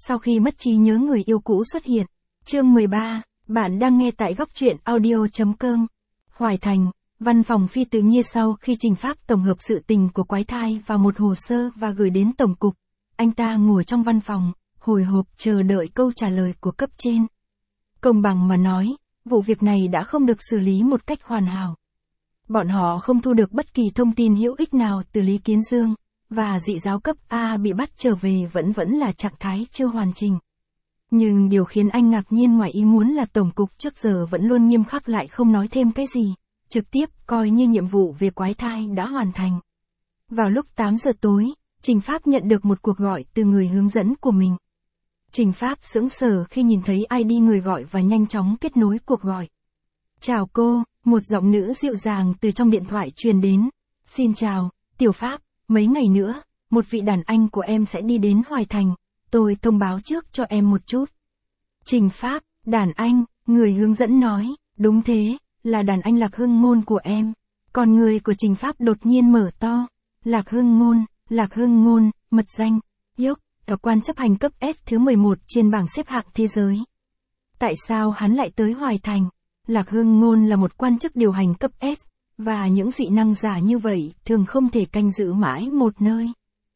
Sau khi mất trí nhớ người yêu cũ xuất hiện. Chương 13, bạn đang nghe tại góc truyện audio.com. Hoài Thành, văn phòng Phi Tự Nhiên sau khi Trình Pháp tổng hợp sự tình của quái thai vào một hồ sơ và gửi đến tổng cục. Anh ta ngồi trong văn phòng, hồi hộp chờ đợi câu trả lời của cấp trên. Công bằng mà nói, vụ việc này đã không được xử lý một cách hoàn hảo. Bọn họ không thu được bất kỳ thông tin hữu ích nào từ Lý Kiến Dương, và dị giáo cấp A bị bắt trở về vẫn là trạng thái chưa hoàn chỉnh. Nhưng điều khiến anh ngạc nhiên ngoài ý muốn là tổng cục trước giờ vẫn luôn nghiêm khắc lại không nói thêm cái gì, trực tiếp coi như nhiệm vụ về quái thai đã hoàn thành. Vào lúc 8 giờ tối, Trình Pháp nhận được một cuộc gọi từ người hướng dẫn của mình. Trình Pháp sững sờ khi nhìn thấy ID người gọi và nhanh chóng kết nối cuộc gọi. Chào cô, một giọng nữ dịu dàng từ trong điện thoại truyền đến. Xin chào, Tiểu Pháp, mấy ngày nữa, một vị đàn anh của em sẽ đi đến Hoài Thành, tôi thông báo trước cho em một chút. Trình Pháp, đàn anh, người hướng dẫn nói, đúng thế, là đàn anh Lạc Hưng Ngôn của em. Còn người của Trình Pháp đột nhiên mở to. Lạc Hưng Ngôn, mật danh, Yốc, ở quan chấp hành cấp S thứ 11 trên bảng xếp hạng thế giới. Tại sao hắn lại tới Hoài Thành? Lạc Hưng Ngôn là một quan chức điều hành cấp S, và những dị năng giả như vậy thường không thể canh giữ mãi một nơi.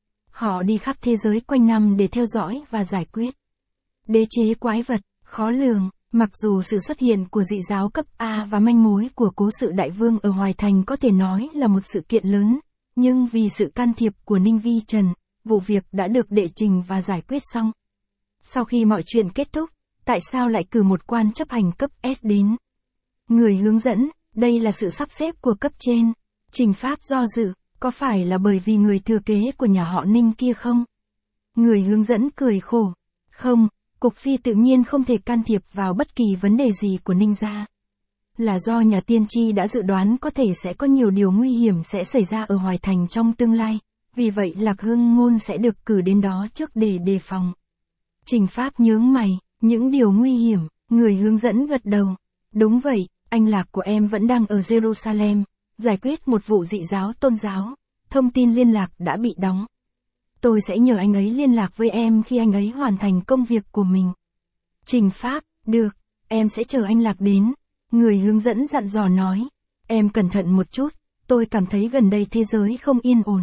Họ đi khắp thế giới quanh năm để theo dõi và giải quyết đế chế quái vật, khó lường. Mặc dù sự xuất hiện của dị giáo cấp A và manh mối của cố sự đại vương ở Hoài Thành có thể nói là một sự kiện lớn, nhưng vì sự can thiệp của Ninh Vi Trần, vụ việc đã được đệ trình và giải quyết xong. Sau khi mọi chuyện kết thúc, tại sao lại cử một quan chấp hành cấp S đến? Người hướng dẫn, đây là sự sắp xếp của cấp trên. Trình Pháp do dự, có phải là bởi vì người thừa kế của nhà họ Ninh kia không? Người hướng dẫn cười khổ. Không, Cục Phi tự nhiên không thể can thiệp vào bất kỳ vấn đề gì của Ninh gia. Là do nhà tiên tri đã dự đoán có thể sẽ có nhiều điều nguy hiểm sẽ xảy ra ở Hoài Thành trong tương lai, vì vậy Lạc Hưng Ngôn sẽ được cử đến đó trước để đề phòng. Trình Pháp nhướng mày, những điều nguy hiểm, người hướng dẫn gật đầu. Đúng vậy, anh Lạc của em vẫn đang ở Jerusalem, giải quyết một vụ dị giáo tôn giáo, thông tin liên lạc đã bị đóng. Tôi sẽ nhờ anh ấy liên lạc với em khi anh ấy hoàn thành công việc của mình. Trình Pháp, được, em sẽ chờ anh Lạc đến. Người hướng dẫn dặn dò nói, em cẩn thận một chút, tôi cảm thấy gần đây thế giới không yên ổn.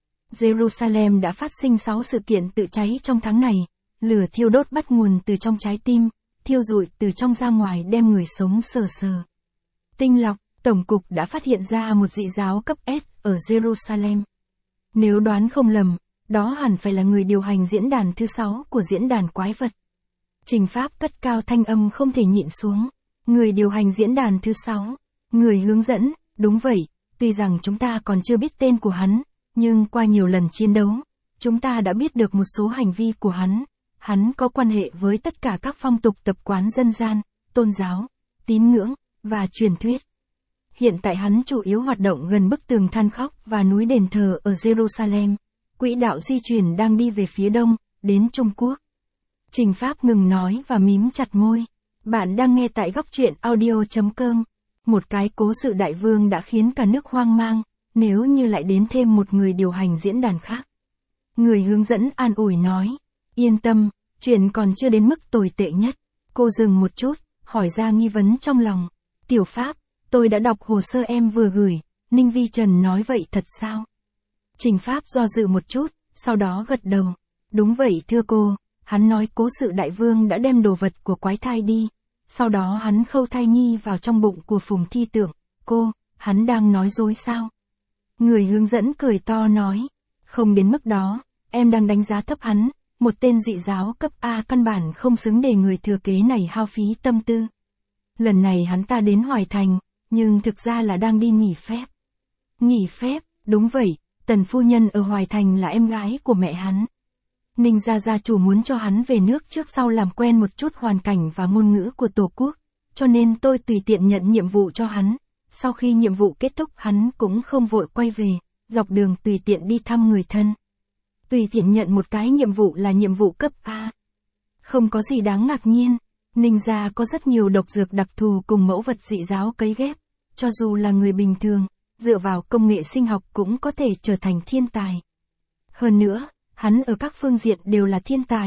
Jerusalem đã phát sinh 6 sự kiện tự cháy trong tháng này, lửa thiêu đốt bắt nguồn từ trong trái tim, thiêu rụi từ trong ra ngoài đem người sống sờ sờ. Tinh lọc, tổng cục đã phát hiện ra một dị giáo cấp S ở Jerusalem. Nếu đoán không lầm, đó hẳn phải là người điều hành diễn đàn thứ 6 của diễn đàn quái vật. Trình Pháp cất cao thanh âm không thể nhịn xuống. Người điều hành diễn đàn thứ 6. Người hướng dẫn, đúng vậy, tuy rằng chúng ta còn chưa biết tên của hắn, nhưng qua nhiều lần chiến đấu, chúng ta đã biết được một số hành vi của hắn. Hắn có quan hệ với tất cả các phong tục tập quán dân gian, tôn giáo, tín ngưỡng, và truyền thuyết. Hiện tại hắn chủ yếu hoạt động gần bức tường than khóc và núi đền thờ ở Jerusalem. Quỹ đạo di chuyển đang đi về phía đông, đến Trung Quốc. Trình Pháp ngừng nói và mím chặt môi. Bạn đang nghe tại góc truyện audio.com. Một cái cố sự đại vương đã khiến cả nước hoang mang, nếu như lại đến thêm một người điều hành diễn đàn khác. Người hướng dẫn an ủi nói, yên tâm, chuyện còn chưa đến mức tồi tệ nhất. Cô dừng một chút, hỏi ra nghi vấn trong lòng. Tiểu Pháp, tôi đã đọc hồ sơ em vừa gửi, Ninh Vi Trần nói vậy thật sao? Trình Pháp do dự một chút, sau đó gật đầu. Đúng vậy thưa cô, hắn nói cố sự đại vương đã đem đồ vật của quái thai đi. Sau đó hắn khâu thai nhi vào trong bụng của Phùng Thi Tưởng. Cô, hắn đang nói dối sao? Người hướng dẫn cười to nói. Không đến mức đó, em đang đánh giá thấp hắn. Một tên dị giáo cấp A căn bản không xứng để người thừa kế này hao phí tâm tư. Lần này hắn ta đến Hoài Thành, nhưng thực ra là đang đi nghỉ phép. Nghỉ phép, đúng vậy, Tần phu nhân ở Hoài Thành là em gái của mẹ hắn. Ninh gia chủ muốn cho hắn về nước trước sau làm quen một chút hoàn cảnh và ngôn ngữ của Tổ quốc, cho nên tôi tùy tiện nhận nhiệm vụ cho hắn. Sau khi nhiệm vụ kết thúc hắn cũng không vội quay về, dọc đường tùy tiện đi thăm người thân. Tùy tiện nhận một cái nhiệm vụ là nhiệm vụ cấp A. Không có gì đáng ngạc nhiên, Ninh gia có rất nhiều độc dược đặc thù cùng mẫu vật dị giáo cấy ghép, cho dù là người bình thường, dựa vào công nghệ sinh học cũng có thể trở thành thiên tài. Hơn nữa, hắn ở các phương diện đều là thiên tài,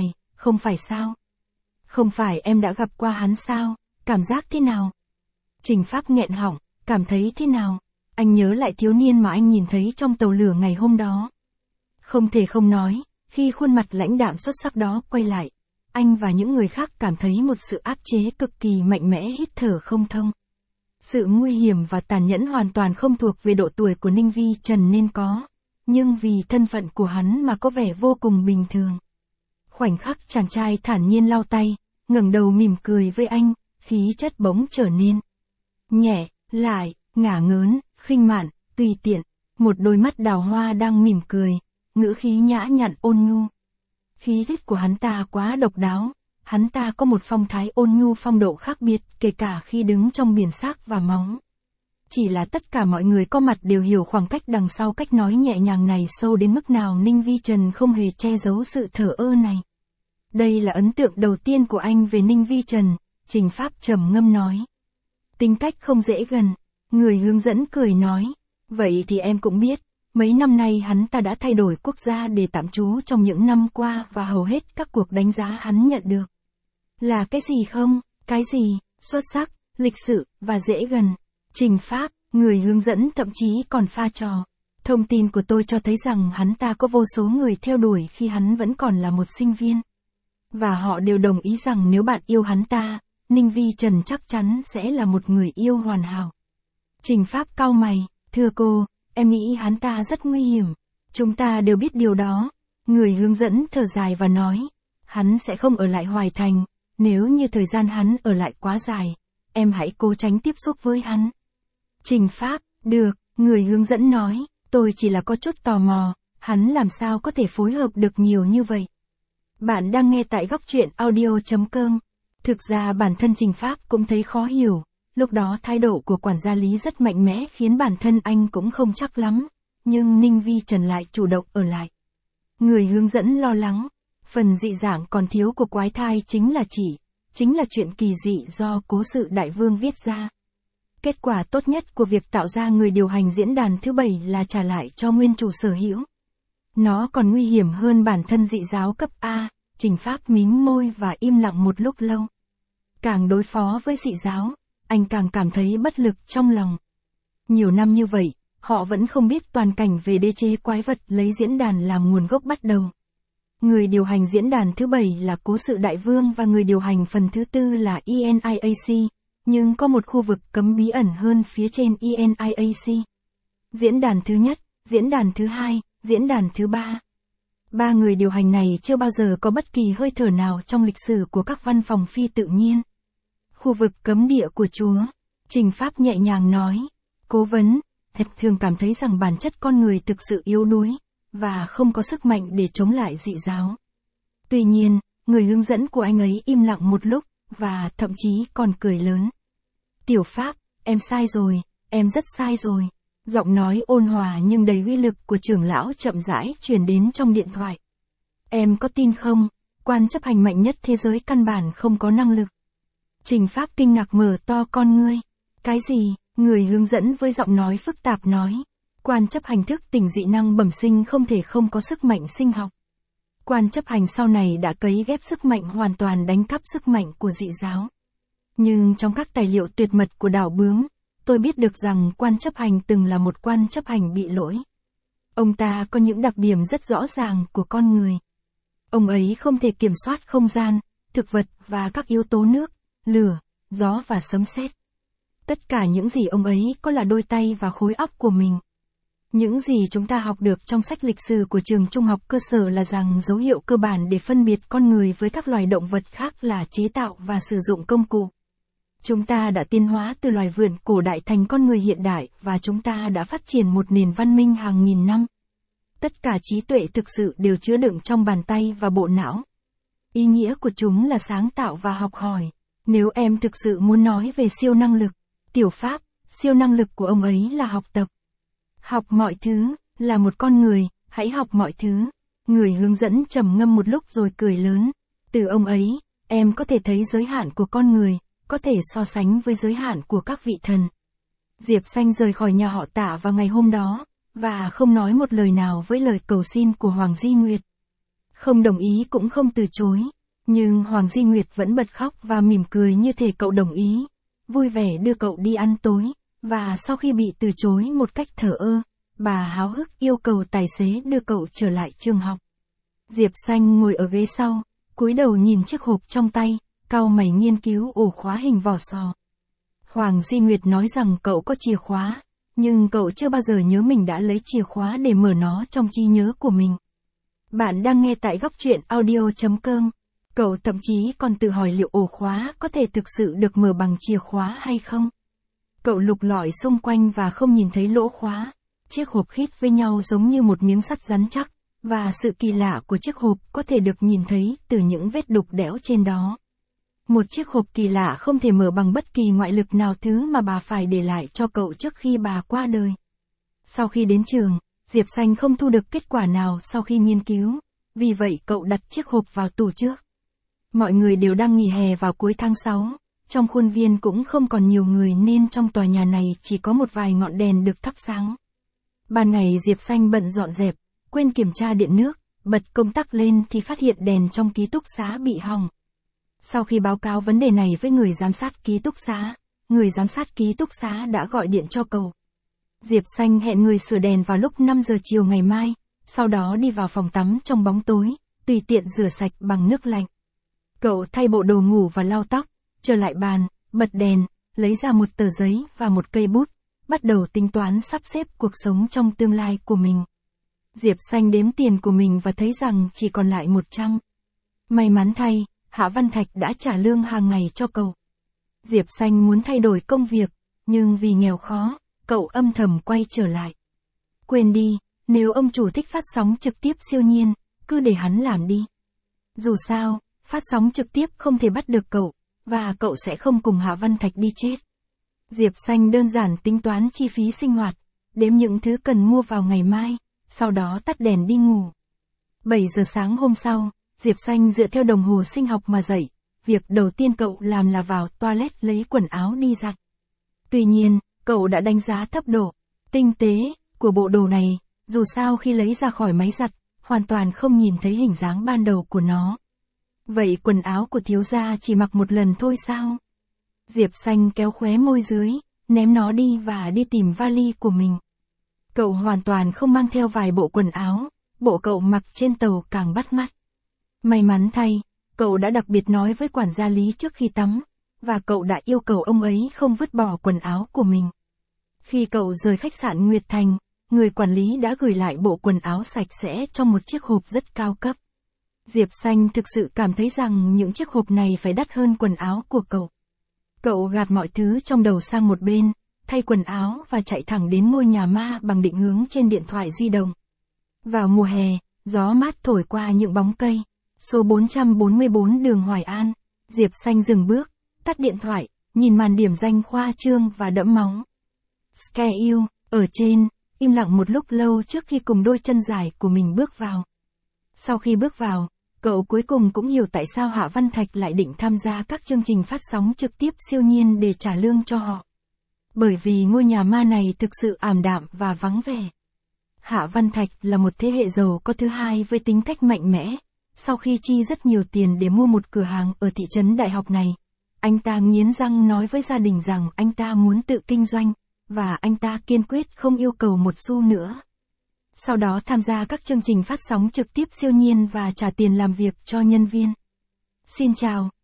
không phải sao? Không phải em đã gặp qua hắn sao, cảm giác thế nào? Trình Pháp nghẹn họng, cảm thấy thế nào? Anh nhớ lại thiếu niên mà anh nhìn thấy trong tàu lửa ngày hôm đó. Không thể không nói, khi khuôn mặt lãnh đạm xuất sắc đó quay lại, anh và những người khác cảm thấy một sự áp chế cực kỳ mạnh mẽ, hít thở không thông. Sự nguy hiểm và tàn nhẫn hoàn toàn không thuộc về độ tuổi của Ninh Vi Trần nên có, nhưng vì thân phận của hắn mà có vẻ vô cùng bình thường. Khoảnh khắc chàng trai thản nhiên lau tay, ngẩng đầu mỉm cười với anh, khí chất bỗng trở nên nhẹ, lại, ngả ngớn, khinh mạn, tùy tiện, một đôi mắt đào hoa đang mỉm cười, ngữ khí nhã nhặn ôn nhu. Khí chất của hắn ta quá độc đáo, hắn ta có một phong thái ôn nhu phong độ khác biệt kể cả khi đứng trong biển xác và máu. Chỉ là tất cả mọi người có mặt đều hiểu khoảng cách đằng sau cách nói nhẹ nhàng này sâu đến mức nào. Ninh Vi Trần không hề che giấu sự thờ ơ này. Đây là ấn tượng đầu tiên của anh về Ninh Vi Trần, Trình Pháp trầm ngâm nói. Tính cách không dễ gần, người hướng dẫn cười nói. Vậy thì em cũng biết, mấy năm nay hắn ta đã thay đổi quốc gia để tạm trú trong những năm qua và hầu hết các cuộc đánh giá hắn nhận được. Là cái gì không? Cái gì? Xuất sắc, lịch sự, và dễ gần. Trình Pháp, người hướng dẫn thậm chí còn pha trò. Thông tin của tôi cho thấy rằng hắn ta có vô số người theo đuổi khi hắn vẫn còn là một sinh viên. Và họ đều đồng ý rằng nếu bạn yêu hắn ta, Ninh Vi Trần chắc chắn sẽ là một người yêu hoàn hảo. Trình Pháp cau mày, thưa cô, em nghĩ hắn ta rất nguy hiểm. Chúng ta đều biết điều đó. Người hướng dẫn thở dài và nói, hắn sẽ không ở lại Hoài Thành, nếu như thời gian hắn ở lại quá dài, em hãy cố tránh tiếp xúc với hắn. Trình Pháp, được, người hướng dẫn nói, tôi chỉ là có chút tò mò, hắn làm sao có thể phối hợp được nhiều như vậy. Bạn đang nghe tại góc truyện audio.com. Thực ra bản thân Trình Pháp cũng thấy khó hiểu, lúc đó thái độ của quản gia Lý rất mạnh mẽ khiến bản thân anh cũng không chắc lắm, nhưng Ninh Vi Trần lại chủ động ở lại. Người hướng dẫn lo lắng, phần dị dạng còn thiếu của quái thai chính là chuyện kỳ dị do Cố Sự Đại Vương viết ra. Kết quả tốt nhất của việc tạo ra người điều hành diễn đàn thứ 7 là trả lại cho nguyên chủ sở hữu. Nó còn nguy hiểm hơn bản thân dị giáo cấp A. Trình Pháp mím môi và im lặng một lúc lâu. Càng đối phó với dị giáo, anh càng cảm thấy bất lực trong lòng. Nhiều năm như vậy, họ vẫn không biết toàn cảnh về đế chế quái vật lấy diễn đàn làm nguồn gốc bắt đầu. Người điều hành diễn đàn thứ 7 là Cố Sự Đại Vương và người điều hành phần thứ 4 là ENIAC, nhưng có một khu vực cấm bí ẩn hơn phía trên ENIAC. Diễn đàn thứ nhất, diễn đàn thứ 2, diễn đàn thứ 3. Ba người điều hành này chưa bao giờ có bất kỳ hơi thở nào trong lịch sử của các văn phòng phi tự nhiên. Khu vực cấm địa của Chúa, Trình Pháp nhẹ nhàng nói, cố vấn, thường cảm thấy rằng bản chất con người thực sự yếu đuối, và không có sức mạnh để chống lại dị giáo. Tuy nhiên, người hướng dẫn của anh ấy im lặng một lúc, và thậm chí còn cười lớn. Tiểu Pháp, em sai rồi, em rất sai rồi. Giọng nói ôn hòa nhưng đầy uy lực của trưởng lão chậm rãi truyền đến trong điện thoại. Em có tin không, quan chấp hành mạnh nhất thế giới căn bản không có năng lực. Trình Pháp kinh ngạc mở to con ngươi. Cái gì? Người hướng dẫn với giọng nói phức tạp nói. Quan chấp hành thức tỉnh dị năng bẩm sinh không thể không có sức mạnh sinh học. Quan chấp hành sau này đã cấy ghép sức mạnh hoàn toàn đánh cắp sức mạnh của dị giáo. Nhưng trong các tài liệu tuyệt mật của đảo bướm, tôi biết được rằng quan chấp hành từng là một quan chấp hành bị lỗi. Ông ta có những đặc điểm rất rõ ràng của con người. Ông ấy không thể kiểm soát không gian, thực vật và các yếu tố nước, lửa, gió và sấm sét. Tất cả những gì ông ấy có là đôi tay và khối óc của mình. Những gì chúng ta học được trong sách lịch sử của trường trung học cơ sở là rằng dấu hiệu cơ bản để phân biệt con người với các loài động vật khác là chế tạo và sử dụng công cụ. Chúng ta đã tiến hóa từ loài vượn cổ đại thành con người hiện đại và chúng ta đã phát triển một nền văn minh hàng nghìn năm. Tất cả trí tuệ thực sự đều chứa đựng trong bàn tay và bộ não. Ý nghĩa của chúng là sáng tạo và học hỏi. Nếu em thực sự muốn nói về siêu năng lực, Tiểu Pháp, siêu năng lực của ông ấy là học tập. Học mọi thứ, là một con người, hãy học mọi thứ. Người hướng dẫn trầm ngâm một lúc rồi cười lớn. Từ ông ấy, em có thể thấy giới hạn của con người, có thể so sánh với giới hạn của các vị thần. Diệp Xanh rời khỏi nhà họ Tạ vào ngày hôm đó, và không nói một lời nào với lời cầu xin của Hoàng Di Nguyệt. Không đồng ý cũng không từ chối. Nhưng Hoàng Di Nguyệt vẫn bật khóc và mỉm cười như thể cậu đồng ý, vui vẻ đưa cậu đi ăn tối, và sau khi bị từ chối một cách thờ ơ, bà háo hức yêu cầu tài xế đưa cậu trở lại trường học. Diệp Xanh ngồi ở ghế sau, cúi đầu nhìn chiếc hộp trong tay, cau mày nghiên cứu ổ khóa hình vỏ sò. Hoàng Di Nguyệt nói rằng cậu có chìa khóa, nhưng cậu chưa bao giờ nhớ mình đã lấy chìa khóa để mở nó trong trí nhớ của mình. Bạn đang nghe tại góc truyện audio.com. Cậu thậm chí còn tự hỏi liệu ổ khóa có thể thực sự được mở bằng chìa khóa hay không. Cậu lục lọi xung quanh và không nhìn thấy lỗ khóa. Chiếc hộp khít với nhau giống như một miếng sắt rắn chắc, và sự kỳ lạ của chiếc hộp có thể được nhìn thấy từ những vết đục đẽo trên đó. Một chiếc hộp kỳ lạ không thể mở bằng bất kỳ ngoại lực nào, thứ mà bà phải để lại cho cậu trước khi bà qua đời. Sau khi đến trường, Diệp Xanh không thu được kết quả nào sau khi nghiên cứu, vì vậy cậu đặt chiếc hộp vào tủ trước. Mọi người đều đang nghỉ hè vào cuối tháng 6, trong khuôn viên cũng không còn nhiều người nên trong tòa nhà này chỉ có một vài ngọn đèn được thắp sáng. Ban ngày Diệp Xanh bận dọn dẹp, quên kiểm tra điện nước, bật công tắc lên thì phát hiện đèn trong ký túc xá bị hỏng. Sau khi báo cáo vấn đề này với người giám sát ký túc xá, người giám sát ký túc xá đã gọi điện cho cậu. Diệp Xanh hẹn người sửa đèn vào lúc 5 giờ chiều ngày mai, sau đó đi vào phòng tắm trong bóng tối, tùy tiện rửa sạch bằng nước lạnh. Cậu thay bộ đồ ngủ và lau tóc, trở lại bàn, bật đèn, lấy ra một tờ giấy và một cây bút, bắt đầu tính toán sắp xếp cuộc sống trong tương lai của mình. Diệp Xanh đếm tiền của mình và thấy rằng chỉ còn lại 100. May mắn thay, Hạ Văn Thạch đã trả lương hàng ngày cho cậu. Diệp Xanh muốn thay đổi công việc, nhưng vì nghèo khó, cậu âm thầm quay trở lại. Quên đi, nếu ông chủ thích phát sóng trực tiếp siêu nhiên, cứ để hắn làm đi. Dù sao, phát sóng trực tiếp không thể bắt được cậu, và cậu sẽ không cùng Hạ Văn Thạch đi chết. Diệp Xanh đơn giản tính toán chi phí sinh hoạt, đếm những thứ cần mua vào ngày mai, sau đó tắt đèn đi ngủ. 7 giờ sáng hôm sau, Diệp Xanh dựa theo đồng hồ sinh học mà dậy, việc đầu tiên cậu làm là vào toilet lấy quần áo đi giặt. Tuy nhiên, cậu đã đánh giá thấp độ tinh tế của bộ đồ này, dù sao khi lấy ra khỏi máy giặt, hoàn toàn không nhìn thấy hình dáng ban đầu của nó. Vậy quần áo của thiếu gia chỉ mặc một lần thôi sao? Diệp Xanh kéo khóe môi dưới, ném nó đi và đi tìm vali của mình. Cậu hoàn toàn không mang theo vài bộ quần áo, bộ cậu mặc trên tàu càng bắt mắt. May mắn thay, cậu đã đặc biệt nói với quản gia Lý trước khi tắm, và cậu đã yêu cầu ông ấy không vứt bỏ quần áo của mình. Khi cậu rời khách sạn Nguyệt Thành, người quản lý đã gửi lại bộ quần áo sạch sẽ trong một chiếc hộp rất cao cấp. Diệp Xanh thực sự cảm thấy rằng những chiếc hộp này phải đắt hơn quần áo của cậu. Cậu gạt mọi thứ trong đầu sang một bên, thay quần áo và chạy thẳng đến ngôi nhà ma bằng định hướng trên điện thoại di động. Vào mùa hè, gió mát thổi qua những bóng cây. Số 444 đường Hoài An. Diệp Xanh dừng bước, tắt điện thoại, nhìn màn điểm danh khoa trương và đẫm máu. Scare you, ở trên, im lặng một lúc lâu trước khi cùng đôi chân dài của mình bước vào. Sau khi bước vào, cậu cuối cùng cũng hiểu tại sao Hạ Văn Thạch lại định tham gia các chương trình phát sóng trực tiếp siêu nhiên để trả lương cho họ. Bởi vì ngôi nhà ma này thực sự ảm đạm và vắng vẻ. Hạ Văn Thạch là một thế hệ giàu có thứ hai với tính cách mạnh mẽ. Sau khi chi rất nhiều tiền để mua một cửa hàng ở thị trấn đại học này, anh ta nghiến răng nói với gia đình rằng anh ta muốn tự kinh doanh, và anh ta kiên quyết không yêu cầu một xu nữa. Sau đó tham gia các chương trình phát sóng trực tiếp siêu nhiên và trả tiền làm việc cho nhân viên. Xin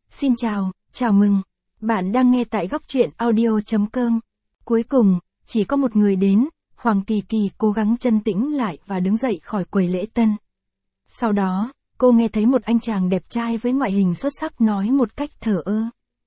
chào, chào mừng. Bạn đang nghe tại góc truyện audio.com. Cuối cùng, chỉ có một người đến, Hoàng Kỳ Kỳ cố gắng trấn tĩnh lại và đứng dậy khỏi quầy lễ tân. Sau đó, cô nghe thấy một anh chàng đẹp trai với ngoại hình xuất sắc nói một cách thờ ơ.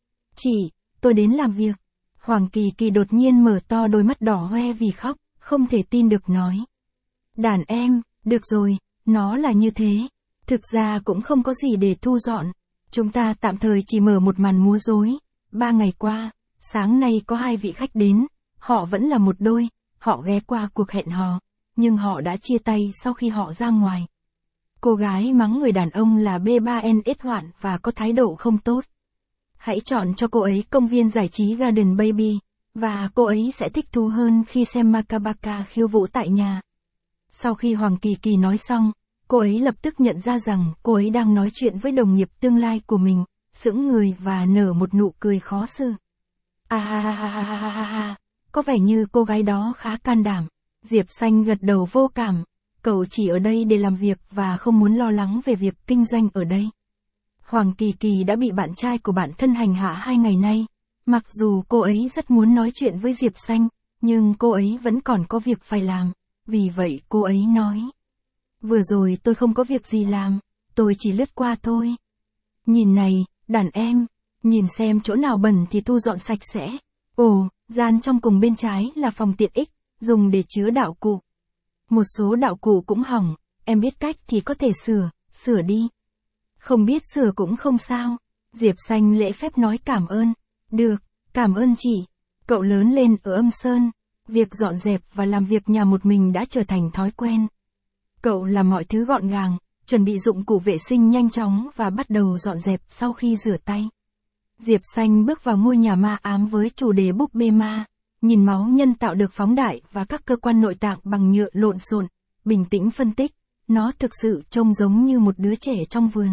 Tôi đến làm việc. Hoàng Kỳ Kỳ đột nhiên mở to đôi mắt đỏ hoe vì khóc, không thể tin được nói. Đàn em, được rồi, nó là như thế. Thực ra cũng không có gì để thu dọn. Chúng ta tạm thời chỉ mở một màn múa rối. 3 ngày qua, sáng nay có 2 vị khách đến. Họ vẫn là một đôi, họ ghé qua cuộc hẹn hò, nhưng họ đã chia tay sau khi họ ra ngoài. Cô gái mắng người đàn ông là B3NS hoạn và có thái độ không tốt. Hãy chọn cho cô ấy công viên giải trí Garden Baby, và cô ấy sẽ thích thú hơn khi xem Makabaka khiêu vũ tại nhà. Sau khi Hoàng Kỳ Kỳ nói xong, Cô ấy lập tức nhận ra rằng cô ấy đang nói chuyện với đồng nghiệp tương lai của mình, sững người và nở một nụ cười khó xử. À ha ha ha ha ha ha ha, có vẻ như cô gái đó khá can đảm. Diệp Xanh gật đầu vô cảm, cậu chỉ ở đây để làm việc và không muốn lo lắng về việc kinh doanh ở đây. Hoàng Kỳ Kỳ đã bị bạn trai của bạn thân hành hạ 2 ngày nay. Mặc dù cô ấy rất muốn nói chuyện với Diệp Xanh, nhưng cô ấy vẫn còn có việc phải làm, vì vậy cô ấy nói. Vừa rồi tôi không có việc gì làm, tôi chỉ lướt qua thôi. Nhìn này, đàn em, nhìn xem chỗ nào bẩn thì thu dọn sạch sẽ. Ồ, gian trong cùng bên trái là phòng tiện ích, dùng để chứa đạo cụ. Một số đạo cụ cũng hỏng, em biết cách thì có thể sửa đi. Không biết sửa cũng không sao. Diệp Xanh lễ phép nói cảm ơn. Được, cảm ơn chị. Cậu lớn lên ở Âm Sơn. Việc dọn dẹp và làm việc nhà một mình đã trở thành thói quen. Cậu làm mọi thứ gọn gàng, chuẩn bị dụng cụ vệ sinh nhanh chóng và bắt đầu dọn dẹp sau khi rửa tay. Diệp Xanh bước vào ngôi nhà ma ám với chủ đề búp bê ma, nhìn máu nhân tạo được phóng đại và các cơ quan nội tạng bằng nhựa lộn xộn, bình tĩnh phân tích, nó thực sự trông giống như một đứa trẻ trong vườn.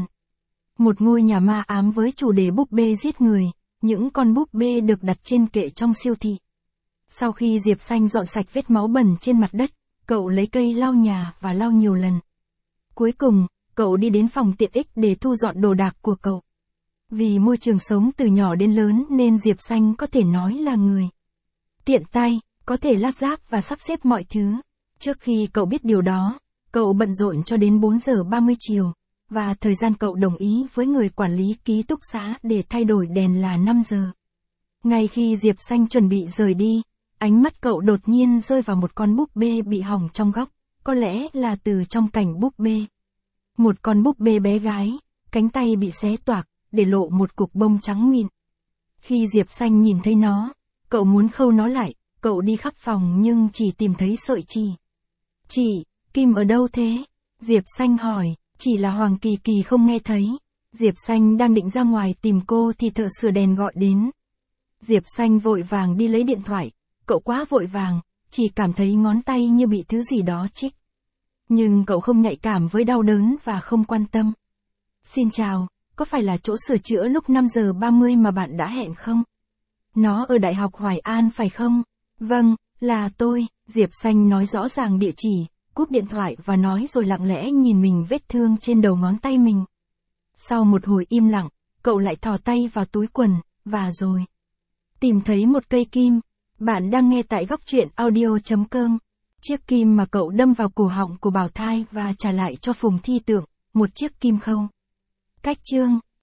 Một ngôi nhà ma ám với chủ đề búp bê giết người, những con búp bê được đặt trên kệ trong siêu thị. Sau khi Diệp Xanh dọn sạch vết máu bẩn trên mặt đất, cậu lấy cây lau nhà và lau nhiều lần. Cuối cùng, cậu đi đến phòng tiện ích để thu dọn đồ đạc của cậu. Vì môi trường sống từ nhỏ đến lớn nên Diệp Xanh có thể nói là người tiện tay, có thể lắp ráp và sắp xếp mọi thứ. Trước khi cậu biết điều đó, cậu bận rộn cho đến 4 giờ 30 chiều, và thời gian cậu đồng ý với người quản lý ký túc xá để thay đổi đèn là 5 giờ. Ngay khi Diệp Xanh chuẩn bị rời đi, ánh mắt cậu đột nhiên rơi vào một con búp bê bị hỏng trong góc, có lẽ là từ trong cảnh búp bê. Một con búp bê bé gái, cánh tay bị xé toạc, để lộ một cục bông trắng mịn. Khi Diệp Xanh nhìn thấy nó, cậu muốn khâu nó lại, cậu đi khắp phòng nhưng chỉ tìm thấy sợi chỉ. Chị, Kim ở đâu thế? Diệp Xanh hỏi, chỉ là Hoàng Kỳ Kỳ không nghe thấy. Diệp Xanh đang định ra ngoài tìm cô thì thợ sửa đèn gọi đến. Diệp Xanh vội vàng đi lấy điện thoại, cậu quá vội vàng, chỉ cảm thấy ngón tay như bị thứ gì đó chích. Nhưng cậu không nhạy cảm với đau đớn và không quan tâm. Xin chào, có phải là chỗ sửa chữa lúc 5 giờ 30 mà bạn đã hẹn không? Nó ở Đại học Hoài An phải không? Vâng, là tôi. Diệp Xanh nói rõ ràng địa chỉ, cúp điện thoại và nói rồi lặng lẽ nhìn mình vết thương trên đầu ngón tay mình. Sau một hồi im lặng, cậu lại thò tay vào túi quần, và rồi tìm thấy một cây kim. Bạn đang nghe tại góc truyện audio.com. Chiếc kim mà cậu đâm vào cổ họng của Bảo Thai và trả lại cho Phùng Thi Tưởng, một chiếc kim khâu. Cách chương